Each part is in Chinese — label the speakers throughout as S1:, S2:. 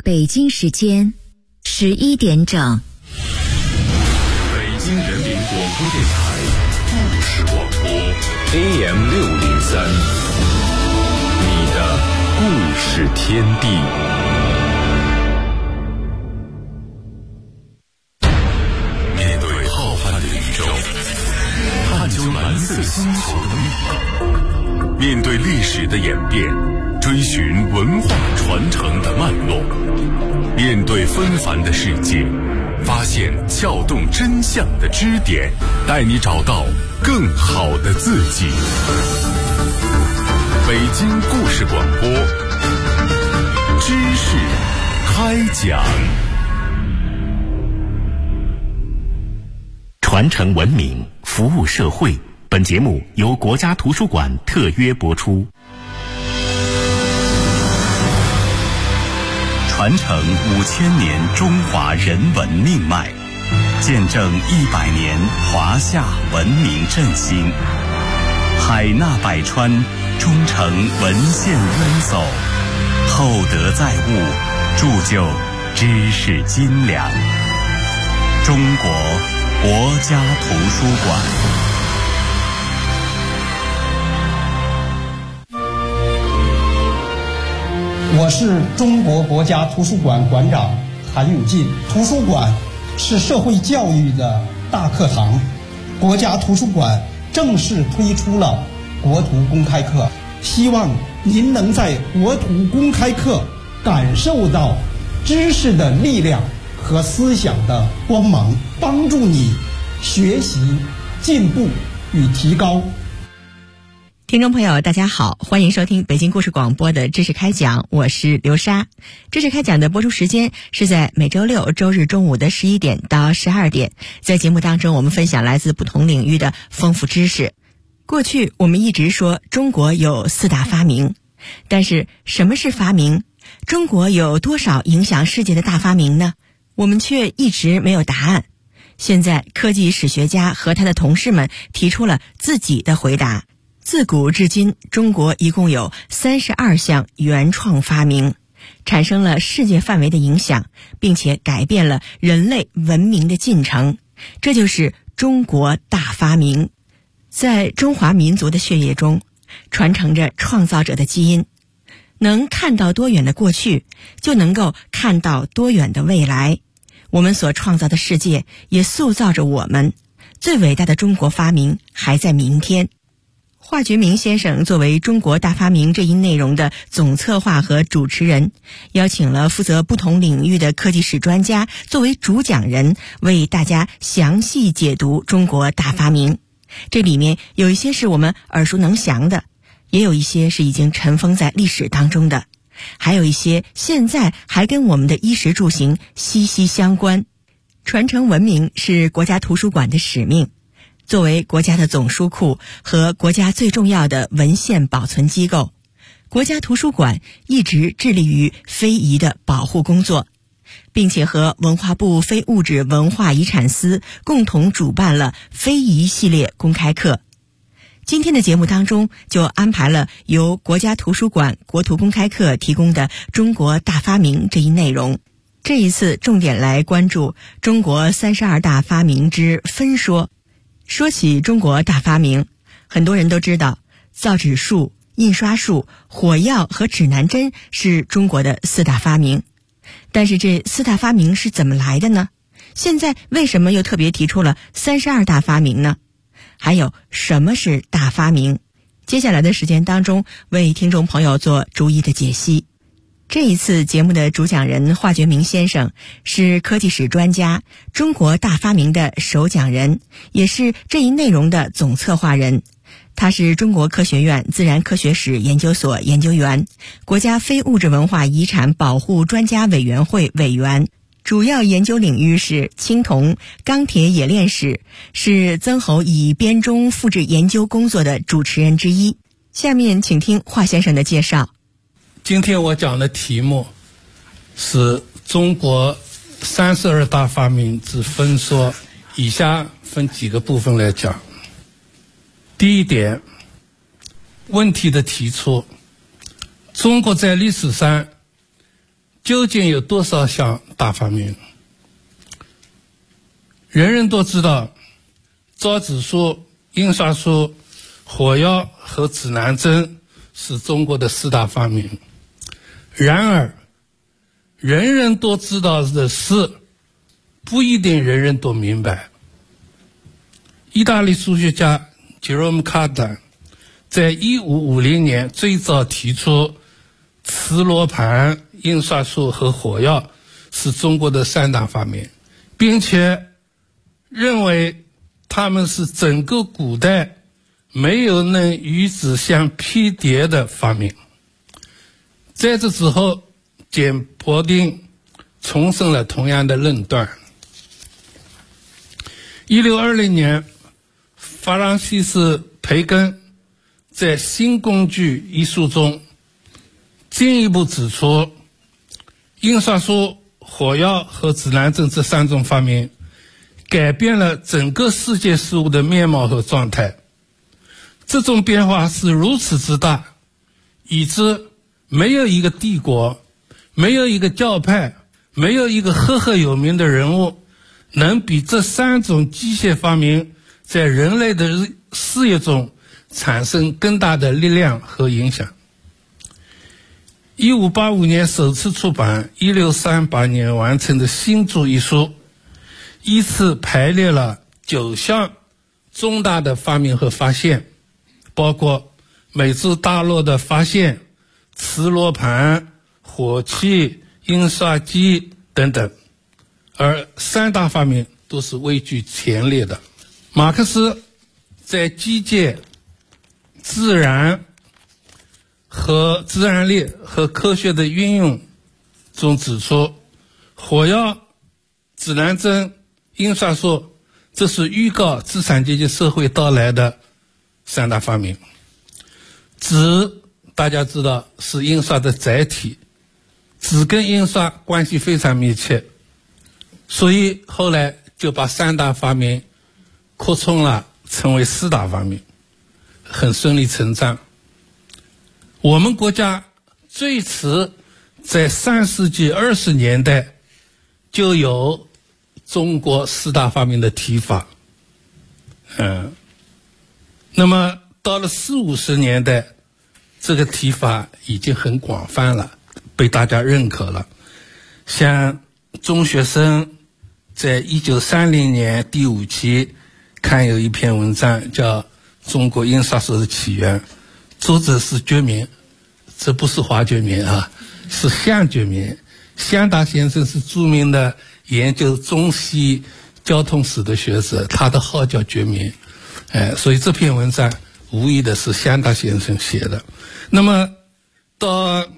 S1: 北京时间11点整。
S2: 北京人民广播电台故事广播 AM603， 你的故事天地。面对浩瀚的宇宙，探究蓝色星球的密码，面对历史的演变，追寻文化传承的脉络，面对纷繁的世界，发现撬动真相的支点，带你找到更好的自己。北京故事广播，知识开讲。
S3: 传承文明，服务社会。本节目由国家图书馆特约播出。
S4: 传承5000年中华人文命脉，见证100年华夏文明振兴。海纳百川，忠诚文献渊薮，厚德载物，铸就知识斤两。中国国家图书馆。
S5: 我是中国国家图书馆馆长韩永进。图书馆是社会教育的大课堂，国家图书馆正式推出了国图公开课，希望您能在国图公开课感受到知识的力量和思想的光芒，帮助你学习、进步与提高。
S6: 听众朋友大家好，欢迎收听北京故事广播的知识开讲，我是刘莎。知识开讲的播出时间是在每周六周日中午的11点到12点，在节目当中我们分享来自不同领域的丰富知识。过去我们一直说中国有4大发明，但是什么是发明？中国有多少影响世界的大发明呢？我们却一直没有答案。现在科技史学家和他的同事们提出了自己的回答。自古至今，中国一共有32项原创发明，产生了世界范围的影响，并且改变了人类文明的进程。这就是中国大发明。在中华民族的血液中，传承着创造者的基因。能看到多远的过去，就能够看到多远的未来。我们所创造的世界也塑造着我们。最伟大的中国发明还在明天。华觉明先生作为中国大发明这一内容的总策划和主持人，邀请了负责不同领域的科技史专家作为主讲人，为大家详细解读中国大发明。这里面有一些是我们耳熟能详的，也有一些是已经尘封在历史当中的，还有一些现在还跟我们的衣食住行息息相关。传承文明是国家图书馆的使命。作为国家的总书库和国家最重要的文献保存机构，国家图书馆一直致力于非遗的保护工作，并且和文化部非物质文化遗产司共同主办了非遗系列公开课。今天的节目当中就安排了由国家图书馆国图公开课提供的中国大发明这一内容。这一次重点来关注中国32大发明之分说。说起中国大发明，很多人都知道造纸术、印刷术、火药和指南针是中国的4大发明。但是这4大发明是怎么来的呢？现在为什么又特别提出了32大发明呢？还有什么是大发明？接下来的时间当中为听众朋友做逐一的解析。这一次节目的主讲人华觉明先生是科技史专家，中国大发明的首讲人，也是这一内容的总策划人。他是中国科学院自然科学史研究所研究员，国家非物质文化遗产保护专家委员会委员，主要研究领域是青铜、钢铁冶炼史，是曾侯乙编钟复制研究工作的主持人之一。下面请听华先生的介绍。
S7: 今天我讲的题目是中国32大发明之分说，以下分几个部分来讲。第一点，问题的提出。中国在历史上究竟有多少项大发明？人人都知道，造纸术、印刷术、火药和指南针是中国的4大发明。然而，人人都知道的事，不一定人人都明白。意大利数学家 Jerome Cardan 在1550年最早提出磁罗盘、印刷术和火药是中国的3大发明，并且认为他们是整个古代没有能与之相媲叠的发明。在这之后，简伯丁重申了同样的论断。1620年，法兰西斯·培根在《新工具》一书中进一步指出，印刷术、火药和指南针这3种发明改变了整个世界事物的面貌和状态。这种变化是如此之大，以致没有一个帝国，没有一个教派，没有一个赫赫有名的人物能比这3种机械发明在人类的事业中产生更大的力量和影响。1585年首次出版，1638年完成的《新注》一书，依次排列了9项重大的发明和发现，包括美洲大陆的发现、磁罗盘、火器、印刷机等等，而3大发明都是位居前列的。马克思在机械、自然力和科学的运用中指出，火药、指南针、印刷术，这是预告资产阶级社会到来的3大发明。纸大家知道是印刷的载体，纸跟印刷关系非常密切，所以后来就把3大发明扩充了，成为4大发明，很顺理成章。我们国家最迟在3世纪20年代就有中国4大发明的提法，那么到了40、50年代，这个提法已经很广泛了，被大家认可了。像中学生在1930年第5期看有一篇文章叫《中国印刷术的起源》，作者是觉民，这不是华觉民啊，是向觉民。向达先生是著名的研究中西交通史的学者，他的号叫觉民，所以这篇文章无疑的是向达先生写的。那么到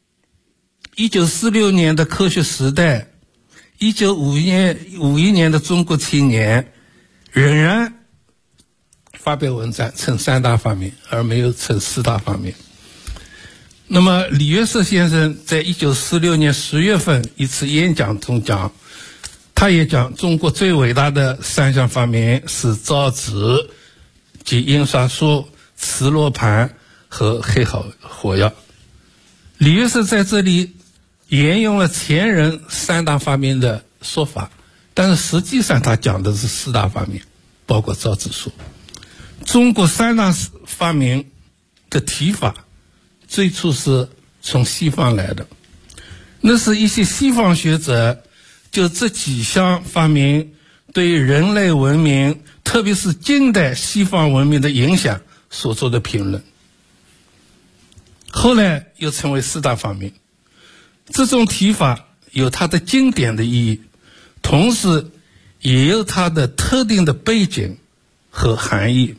S7: 1946年的科学时代，1951年的中国青年仍然发表文章称3大发明，而没有称4大发明。那么李约瑟先生在1946年10月份一次演讲中讲，他也讲中国最伟大的3项发明是造纸及印刷术、磁罗盘和黑火药。李约瑟在这里沿用了前人3大发明的说法，但是实际上他讲的是4大发明，包括造纸术。中国3大发明的提法最初是从西方来的，那是一些西方学者就这几项发明对人类文明，特别是近代西方文明的影响所做的评论，后来又成为4大发明。这种提法有它的经典的意义，同时也有它的特定的背景和含义。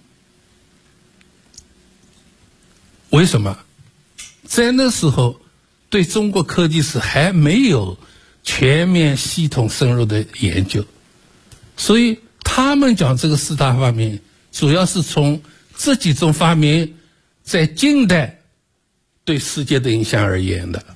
S7: 为什么？在那时候对中国科技史还没有全面系统深入的研究，所以他们讲这个4大发明主要是从这几种发明在近代对世界的影响而言的。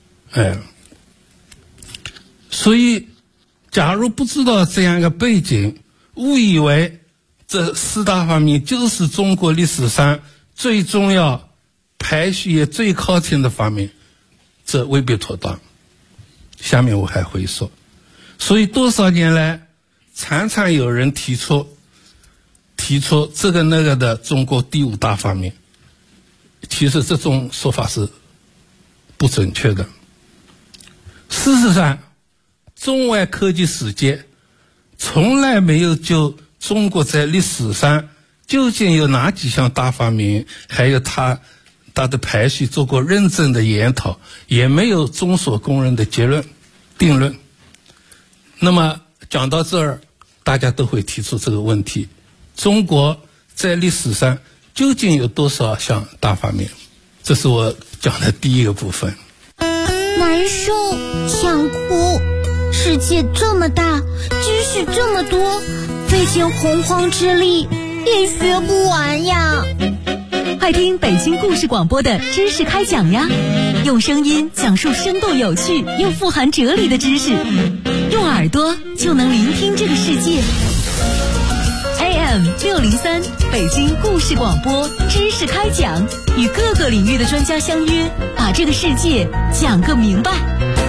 S7: 所以假如不知道这样一个背景，误以为这4大发明就是中国历史上最重要、排序也最靠前的发明，这未必妥当。 下面我还会说。所以多少年来，常常有人提出这个那个的中国第5大发明，其实这种说法是不准确的。事实上，中外科技史界从来没有就中国在历史上究竟有哪几项大发明，还有它的排序做过认真的研讨，也没有众所公认的结论定论。那么讲到这儿，大家都会提出这个问题：中国在历史上究竟有多少项大发明？这是我讲的第一个部分。
S8: 难受，想哭。世界这么大，知识这么多，费尽洪荒之力也学不完呀。
S9: 快听北京故事广播的知识开讲呀，用声音讲述生动有趣又富含哲理的知识，用耳朵就能聆听这个世界。AM 603北京故事广播知识开讲，与各个领域的专家相约，把这个世界讲个明白。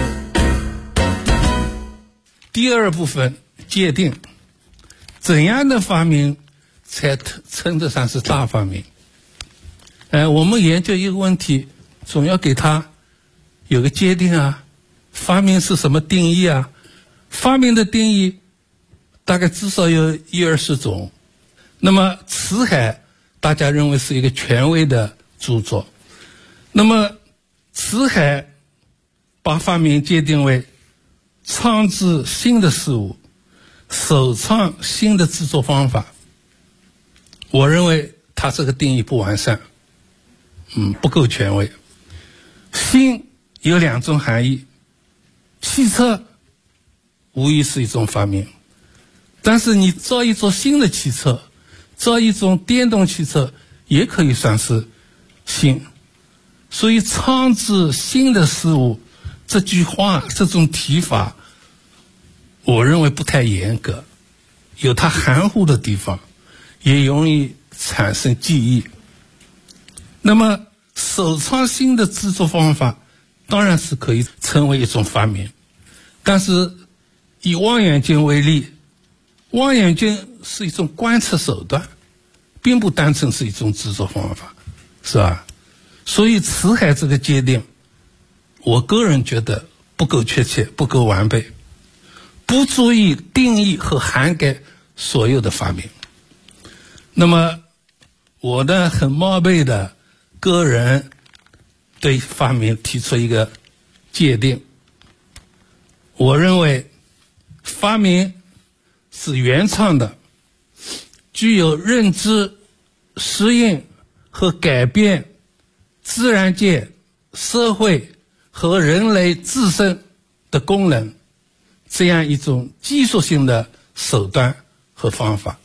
S7: 第二部分，界定怎样的发明才称得上是大发明。我们研究一个问题，总要给它有个界定啊。发明是什么定义啊？发明的定义大概至少有10-20种。那么辞海大家认为是一个权威的著作。那么辞海把发明界定为创制新的事物，首创新的制作方法。我认为它这个定义不完善，不够权威。新有2种含义，汽车无疑是一种发明，但是你造一座新的汽车，造一种电动汽车也可以算是新。所以创制新的事物这句话，这种提法，我认为不太严格，有它含糊的地方，也容易产生记忆。那么首创新的制作方法当然是可以称为一种发明，但是以望远镜为例，望远镜是一种观测手段，并不单纯是一种制作方法，是吧？所以辞海这个界定，我个人觉得不够确切，不够完备，不足以定义和涵盖所有的发明。那么我呢，很冒昧的个人对发明提出一个界定，我认为发明是原创的，具有认知、适应和改变自然界、社会和人类自身的功能，这样一种技术性的手段和方法。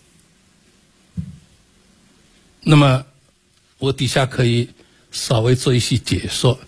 S7: 那么我底下可以稍微做一些解说。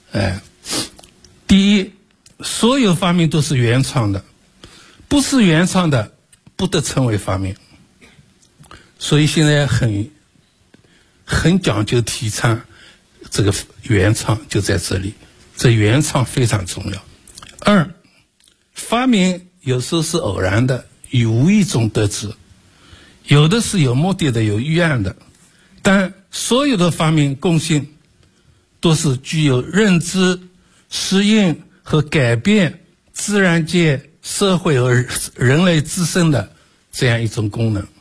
S7: 第一，所有发明都是原创的，不是原创的不得称为发明。所以现在很讲究提倡这个原创，就在这里，这原创非常重要。2，发明有时候是偶然的，与无意中得知，有的是有目的的，有预案的，但所有的发明共性都是具有认知、适应和改变自然界、社会和人类自身的这样一种功能。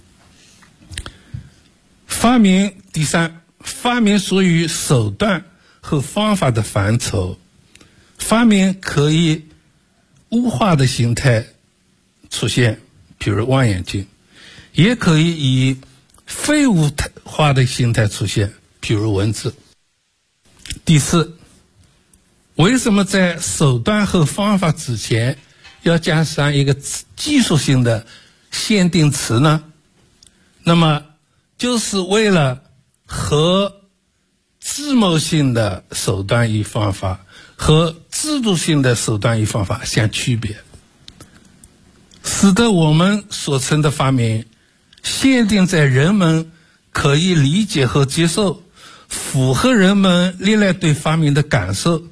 S7: 发明，第3，发明属于手段和方法的范畴。发明可以物化的形态出现，比如望远镜，也可以以非物化的形态出现，比如文字。第4，为什么在手段和方法之前要加上一个技术性的限定词呢？那么就是为了和自谋性的手段与方法和制度性的手段与方法相区别，使得我们所称的发明限定在人们可以理解和接受，符合人们历来对发明的感受，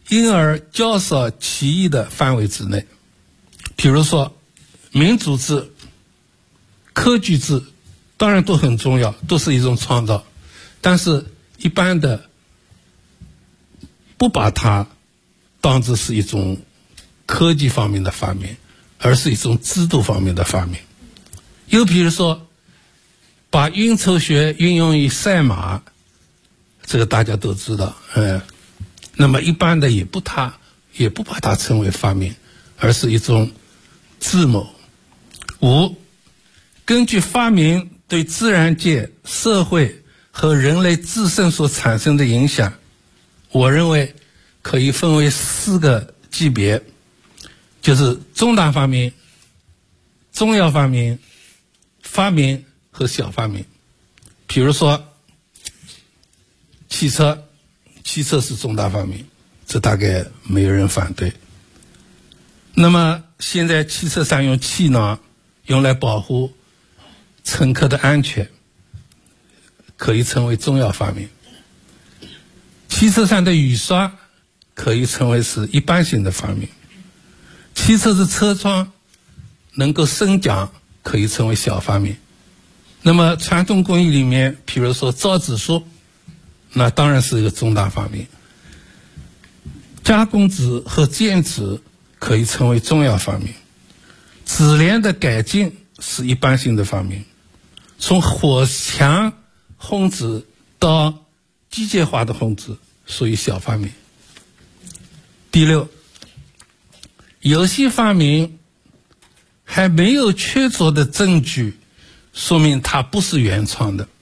S7: 因而较少歧义的范围之内。比如说民主制、科举制当然都很重要，都是一种创造，但是一般的不把它当作是一种科技方面的发明，而是一种制度方面的发明。又比如说把运筹学运用于赛马，这个大家都知道，那么一般的也不把它称为发明，而是一种智谋。5. 根据发明对自然界、社会和人类自身所产生的影响，我认为可以分为4个级别，就是重大发明、重要发明、发明和小发明。比如说汽车是重大发明，这大概没有人反对。那么现在汽车上用气囊，用来保护乘客的安全，可以称为重要发明。汽车上的雨刷可以称为是一般性的发明。汽车的车窗能够升降，可以称为小发明。那么传统工艺里面，比如说造纸术，那当然是一个重大发明。加工纸和建纸可以称为重要发明。纸联的改进是一般性的发明。从火墙烘纸到机械化的烘纸属于小发明。第6，有些发明还没有确凿的证据说明它不是原创的，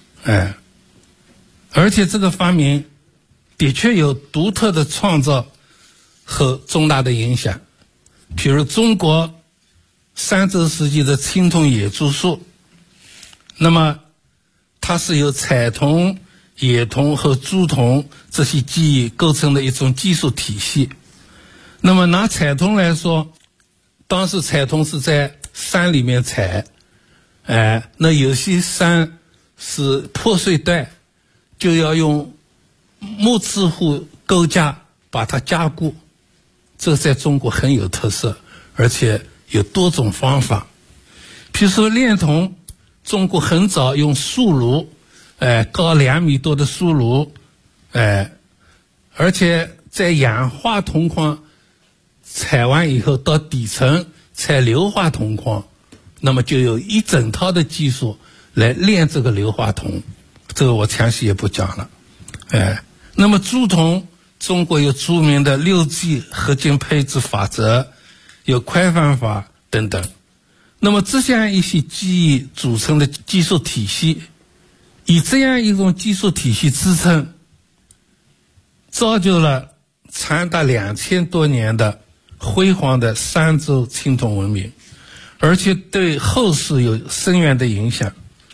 S7: 而且这个发明的确有独特的创造和重大的影响。比如中国3周时期的青铜冶铸术，那么它是由彩铜、冶铜和铸铜这些技艺构成的一种技术体系。那么拿彩铜来说，当时彩铜是在山里面采，那有些山是破碎带，就要用木质户构架把它加固，这在中国很有特色，而且有多种方法。比如说炼铜，中国很早用树炉，高2米多的树炉，而且在氧化铜矿采完以后到底层采硫化铜矿，那么就有一整套的技术来炼这个硫化铜，这个我详细也不讲了。那么铸铜，中国有著名的6G 合金配置法则，有快放法等等。那么这样一些技艺组成的技术体系，以这样一种技术体系支撑，造就了长达2000多年的辉煌的3周青铜文明，而且对后世有深远的影响。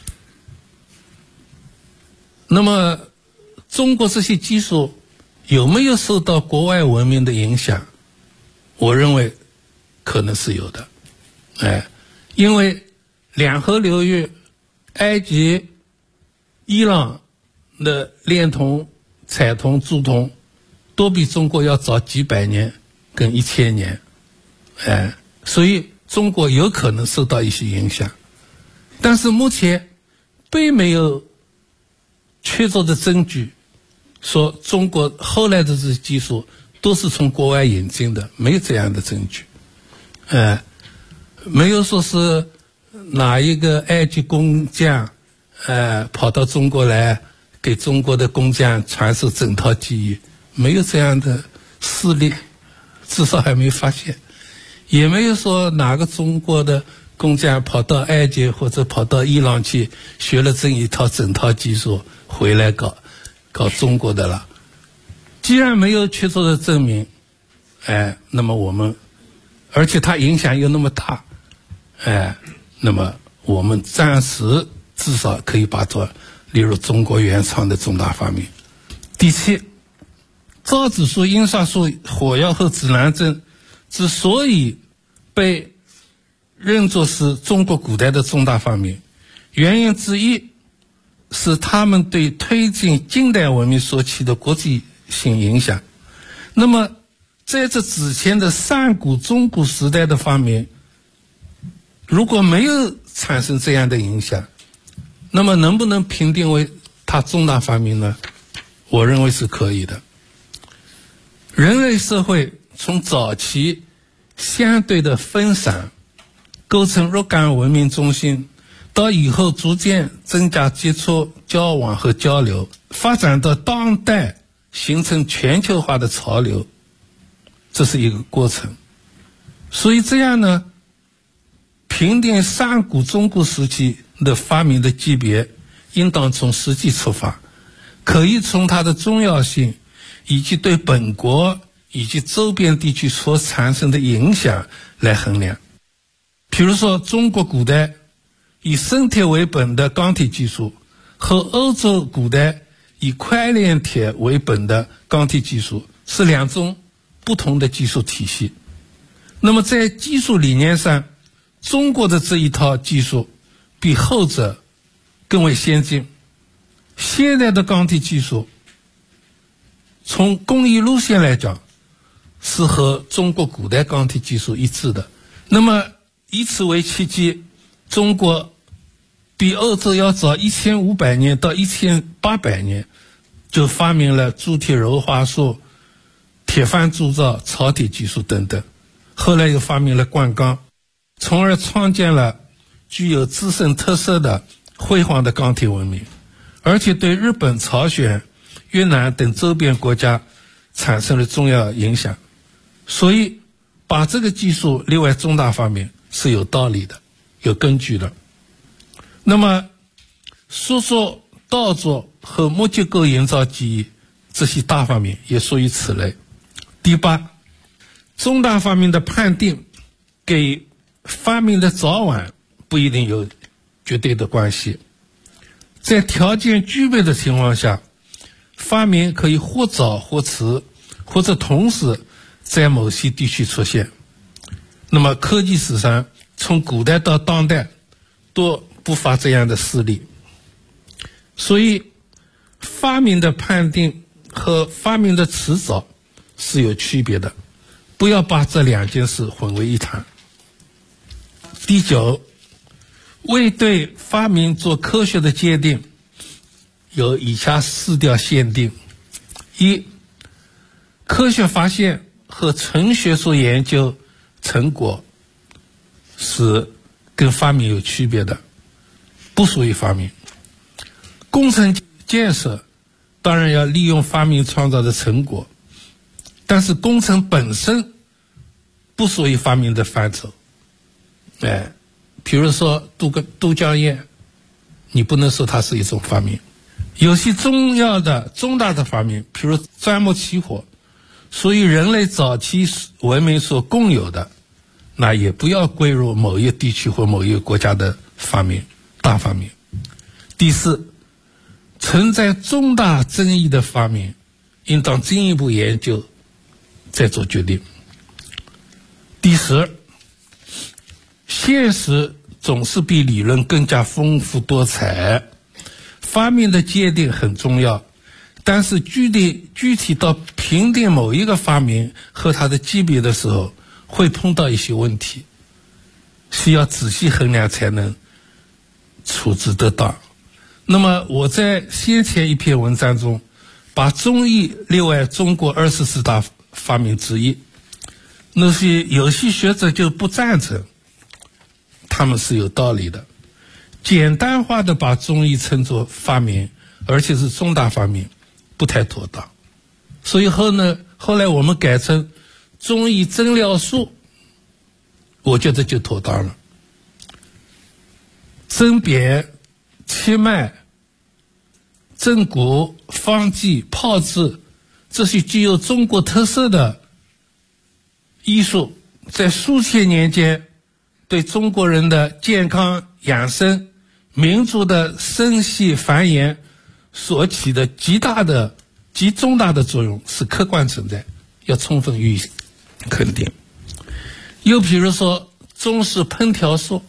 S7: 那么中国这些技术有没有受到国外文明的影响？我认为可能是有的。因为两河流域埃及、伊朗的炼铜、采铜、铸铜都比中国要早几百年跟1000年，所以中国有可能受到一些影响，但是目前并没有确凿的证据说中国后来的这些技术都是从国外引进的，没有这样的证据。没有说是哪一个埃及工匠跑到中国来给中国的工匠传授整套技艺，没有这样的事例，至少还没发现。也没有说哪个中国的工匠跑到埃及或者跑到伊朗去学了这一套整套技术回来搞中国的了。既然没有确凿的证明，那么我们，而且它影响又那么大，那么我们暂时至少可以把它列入中国原创的重大发明。第7，造纸术、印刷术、火药和指南针之所以被认作是中国古代的重大发明，原因之一是他们对推进近代文明所起的国际性影响。 那么在这之前的上古中古时代的发明，如果没有产生这样的影响，那么能不能评定为它重大发明呢？我认为是可以的。人类社会从早期相对的分散，构成若干文明中心，到以后逐渐增加接触、交往和交流，发展到当代形成全球化的潮流，这是一个过程。所以这样呢，评定上古中古时期的发明的级别，应当从实际出发，可以从它的重要性以及对本国以及周边地区所产生的影响来衡量。比如说，中国古代以生铁为本的钢铁技术和欧洲古代以块链铁为本的钢铁技术是两种不同的技术体系。那么在技术理念上，中国的这一套技术比后者更为先进。现在的钢铁技术从工艺路线来讲是和中国古代钢铁技术一致的。那么以此为契机，中国比欧洲要早1500年到1800年就发明了铸铁鞣化术、铁帆铸造、槽铁技术等等，后来又发明了灌钢，从而创建了具有自身特色的辉煌的钢铁文明，而且对日本、朝鲜、越南等周边国家产生了重要影响。所以把这个技术列为重大发明是有道理的，有根据的。那么塑塑、稻作和木结构营造技艺这些大发明也属于此类。第八，重大发明的判定给发明的早晚不一定有绝对的关系。在条件具备的情况下，发明可以或早或迟，或者同时在某些地区出现。那么科技史上从古代到当代都不乏这样的事例。所以发明的判定和发明的迟早是有区别的，不要把这两件事混为一谈。第九，为对发明做科学的界定，有以下4条限定：一、科学发现和纯学术研究成果是跟发明有区别的，不属于发明。工程建设当然要利用发明创造的成果，但是工程本身不属于发明的范畴。比如说渡江堰，你不能说它是一种发明。有些重要的重大的发明，比如钻木取火，属于人类早期文明所共有的，那也不要归入某一地区或某一个国家的发明，大发明。第四，存在重大争议的发明，应当进一步研究再做决定。第10，现实总是比理论更加丰富多彩，发明的界定很重要，但是具体到评定某一个发明和它的级别的时候，会碰到一些问题，需要仔细衡量才能处置得当。那么我在先前一篇文章中把中医列为中国24大发明之一，那些有些学者就不赞成，他们是有道理的。简单化的把中医称作发明，而且是重大发明，不太妥当。所以后来我们改成中医诊疗术，我觉得就妥当了。针砭、切脉、正骨、方剂、炮制，这些具有中国特色的医术，在数千年间对中国人的健康养生、民族的生息繁衍所起的极重大的作用是客观存在，要充分予以肯定。又比如说中式烹调术，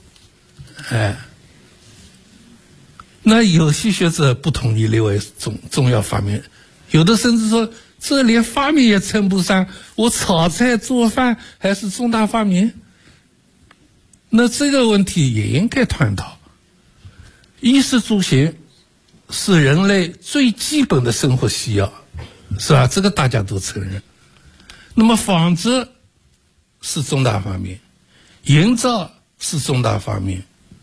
S7: 那有些学者不同意列为重要发明，有的甚至说这连发明也称不上，我炒菜做饭还是重大发明？那这个问题也应该探讨。衣食住行是人类最基本的生活需要，是吧？这个大家都承认。那么纺织是重大发明，营造是重大发明，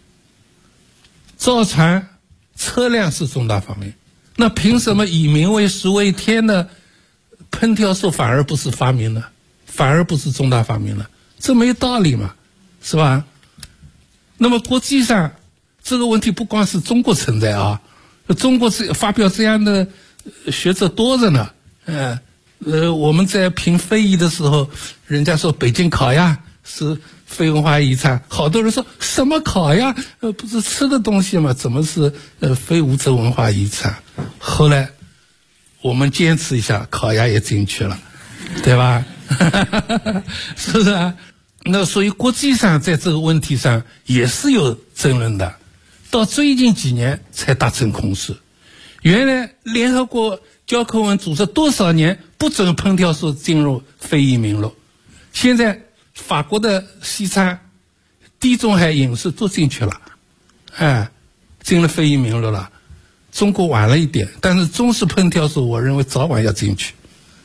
S7: 造船车辆是重大发明。那凭什么以民为食为天呢？烹调术反而不是发明了，反而不是重大发明了，这没道理嘛，是吧？那么国际上这个问题不光是中国存在啊，中国发表这样的学者多着呢。我们在评非遗的时候，人家说北京烤鸭是非文化遗产，好多人说什么烤鸭不是吃的东西吗？怎么是非物质文化遗产？后来我们坚持一下，烤鸭也进去了，对吧？是不是啊？那所以国际上在这个问题上也是有争论的，到最近几年才达成共识。原来联合国教科文组织多少年不准烹调术进入非遗名录，现在法国的西餐、地中海饮食都进去了，进了非遗名录了。中国晚了一点，但是中式烹调术我认为早晚要进去。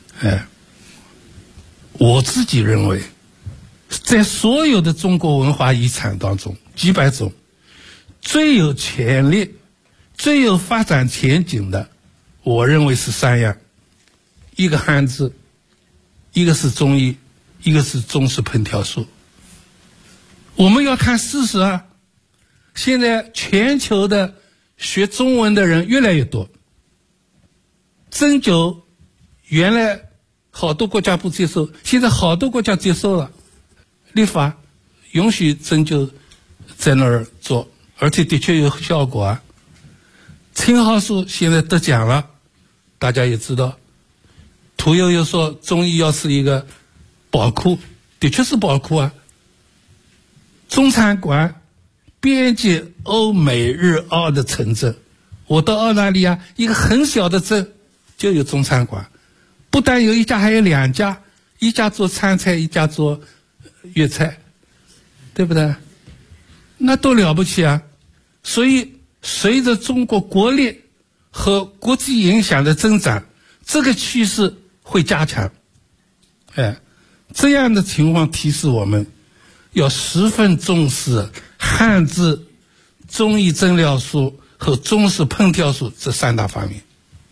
S7: 我自己认为，在所有的中国文化遗产当中，几百种最有潜力、最有发展前景的，我认为是3样：一个汉字，一个是中医，一个是中式烹调术。我们要看事实啊，现在全球的学中文的人越来越多，针灸原来好多国家不接受，现在好多国家接受了，立法允许针灸在那儿做，而且的确有效果啊。青蒿素现在得奖了，大家也知道。屠呦呦说中医药是一个宝库，的确是宝库啊。中餐馆遍及欧美日澳的城镇，我到澳大利亚一个很小的镇就有中餐馆，不但有一家，还有2家，一家做川菜，一家做粤菜，对不对？那多了不起啊！所以随着中国国力和国际影响的增长，这个趋势会加强。这样的情况提示我们要十分重视汉字、中医诊疗术和中式烹调术这3大发明。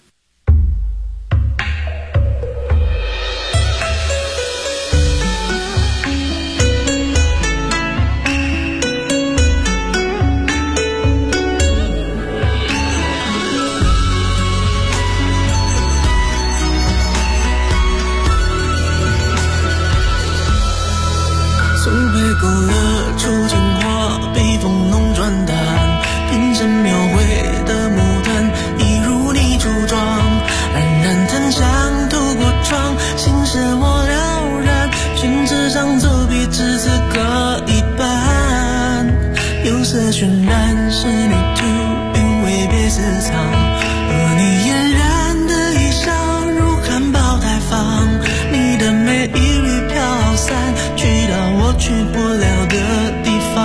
S10: 勾勒出情话，被风弄转淡，平生描绘的牡丹，一如你初妆，冉冉檀香透过窗，心事我了然，宣纸上走笔至此各一半，釉色渲染仕女图，韵味别私藏，而你嫣然的衣裳如含苞待放，你的美一缕飘散，去到我去不了的地方。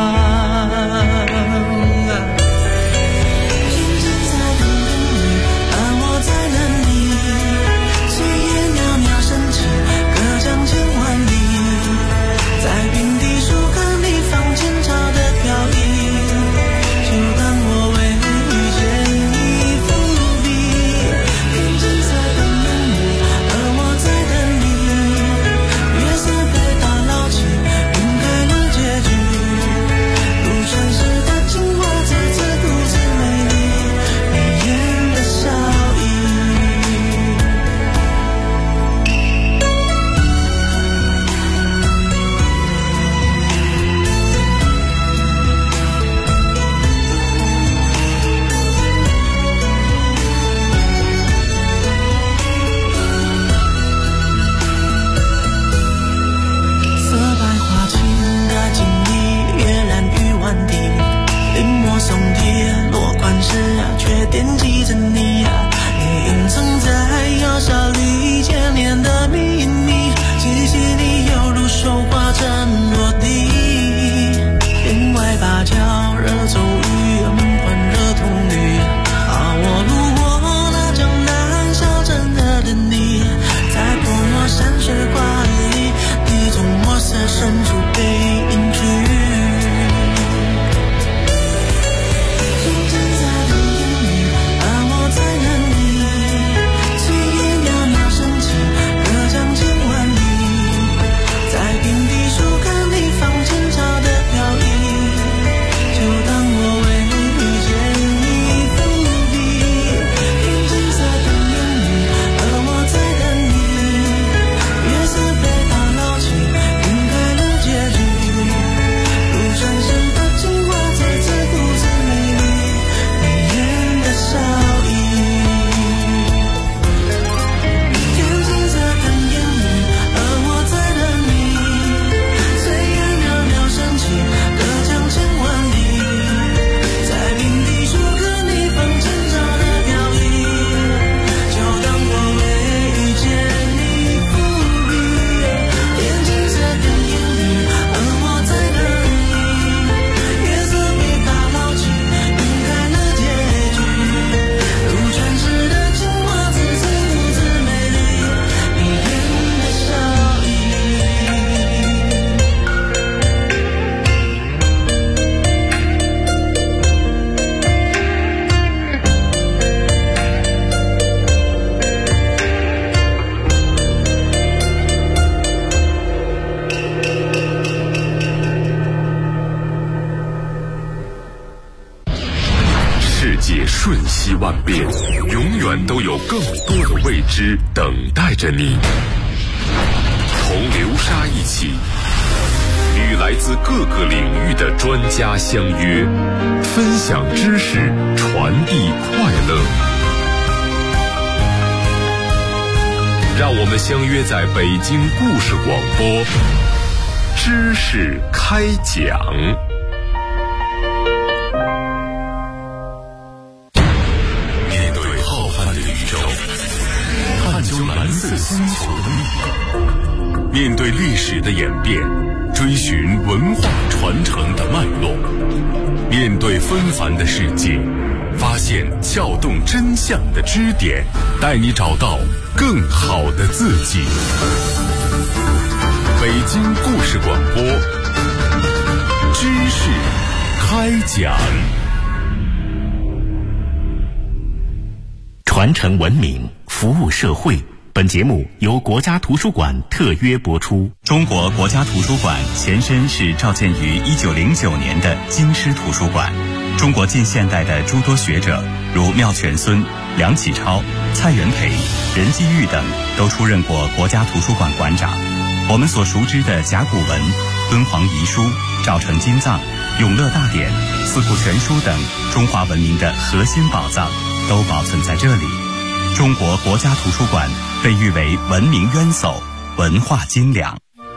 S2: 万变，永远都有更多的未知等待着你。同流沙一起，与来自各个领域的专家相约，分享知识，传递快乐。让我们相约在北京故事广播，知识开讲。面对浩瀚的宇宙，探究蓝色星球的秘密，面对历史的演变，追寻文化传承的脉络，面对纷繁的世界，发现撬动真相的支点，带你找到更好的自己。北京故事广播，知识开讲。
S3: 传承文明，服务社会。本节目由国家图书馆特约播出。
S4: 中国国家图书馆前身是召建于1909年的京师图书馆。中国近现代的诸多学者，如妙泉孙、梁启超、蔡元培、任继玉等，都出任过国家图书馆馆长。我们所熟知的甲骨文、敦煌遗书、赵城金藏、永乐大典、四库全书等中华文明的核心宝藏，都保存在这里。中国国家图书馆被誉为文明渊薮、文化精良。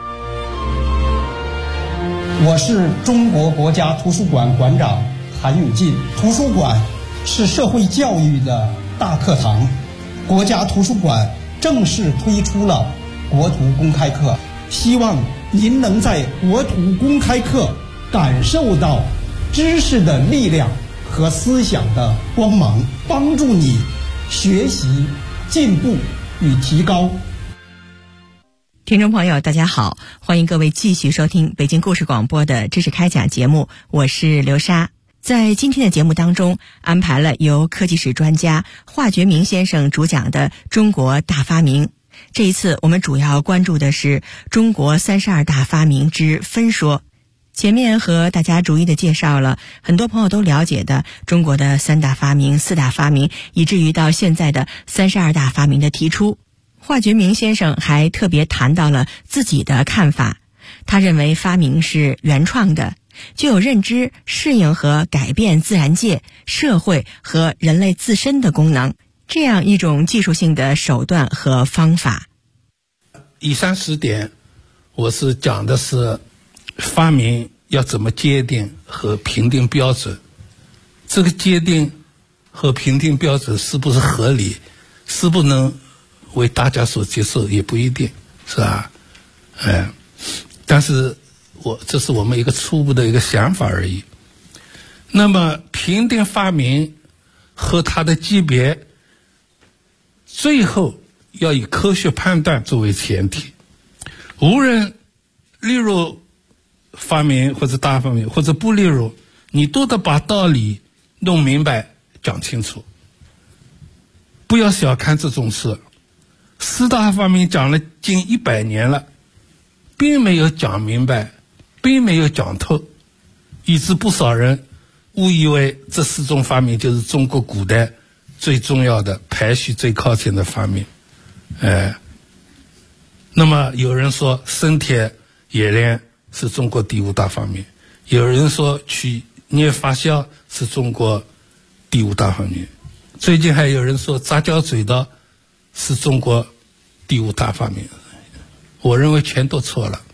S5: 我是中国国家图书馆馆长韩永进。图书馆是社会教育的大课堂，国家图书馆正式推出了国图公开课，希望您能在国图公开课感受到知识的力量和思想的光芒，帮助你学习、进步与提高。
S6: 听众朋友大家好，欢迎各位继续收听北京故事广播的知识开讲节目，我是刘莎。在今天的节目当中，安排了由科技史专家华觉明先生主讲的中国大发明。这一次我们主要关注的是中国32大发明之分说。前面和大家逐一的介绍了很多朋友都了解的中国的3大发明、4大发明，以至于到现在的32大发明的提出。华觉明先生还特别谈到了自己的看法，他认为发明是原创的，具有认知、适应和改变自然界、社会和人类自身的功能，这样一种技术性的手段和方法。
S7: 以上10点我是讲的是发明要怎么界定和评定标准，这个界定和评定标准是不是合理，是不能为大家所接受也不一定，是吧？但是这是我们一个初步的一个想法而已。那么评定发明和它的级别，最后要以科学判断作为前提。无论例如发明或者大发明或者不例如，你都得把道理弄明白讲清楚，不要小看这种事。4大发明讲了近100年了，并没有讲明白，并没有讲透，以致不少人误以为这4种发明就是中国古代最重要的、排序最靠前的发明。那么有人说生铁冶炼是中国第5大发明，有人说取捏发酵是中国第5大发明，最近还有人说杂交水稻是中国第5大发明。我认为全都错了。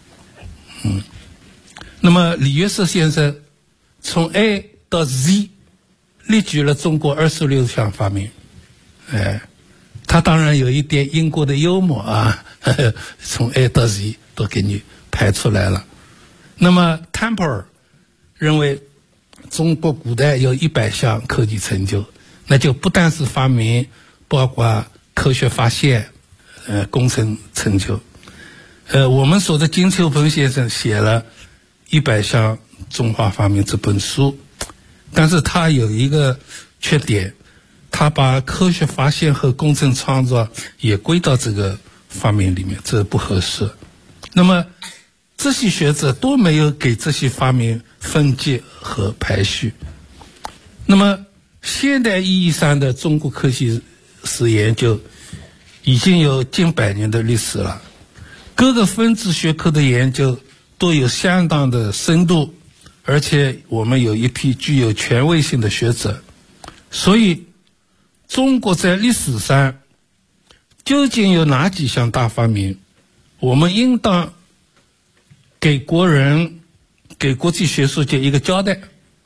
S7: 那么李约瑟先生从 A 到 Z 列举了中国26项发明。他当然有一点英国的幽默啊，从 A 到 Z 都给你排出来了。那么 Temple 认为中国古代有100项科技成就，那就不单是发明，包括科学发现、工程成就。我们说的金秋鹏先生写了100项中华发明这本书，但是他有一个缺点，他把科学发现和工程创造也归到这个发明里面，这不合适。那么这些学者都没有给这些发明分级和排序。那么现代意义上的中国科学史研究已经有近100年的历史了，各个分支学科的研究都有相当的深度，而且我们有一批具有权威性的学者。所以中国在历史上究竟有哪几项大发明，我们应当给国人、给国际学术界一个交代。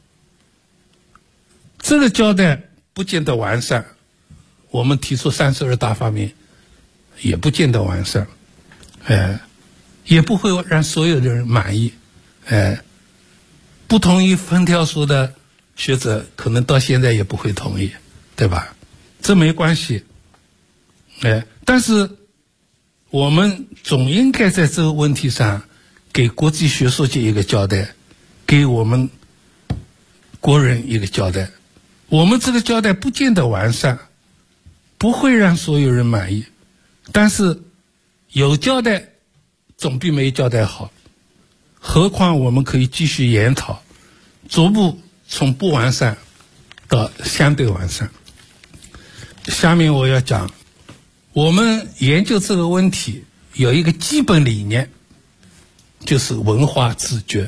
S7: 这个交代不见得完善，我们提出32大发明也不见得完善，也不会让所有的人满意，不同意分条数的学者可能到现在也不会同意，对吧？这没关系，但是我们总应该在这个问题上给国际学术界一个交代，给我们国人一个交代。我们这个交代不见得完善，不会让所有人满意，但是有交代总比没交代好。何况我们可以继续研讨，逐步从不完善到相对完善。下面我要讲，我们研究这个问题有一个基本理念，就是文化自觉。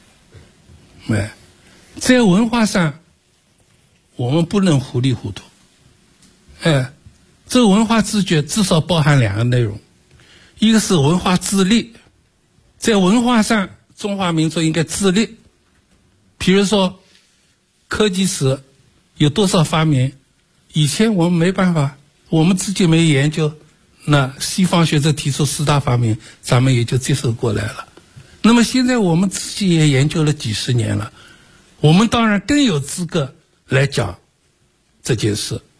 S7: 在文化上我们不能糊里糊涂。这个文化自觉至少包含2个内容，一个是文化自立，在文化上中华民族应该自立。比如说科技史有多少发明，以前我们没办法，我们自己没研究，那西方学者提出4大发明，咱们也就接受过来了。那么现在我们自己也研究了几十年了，我们当然更有资格来讲这件事。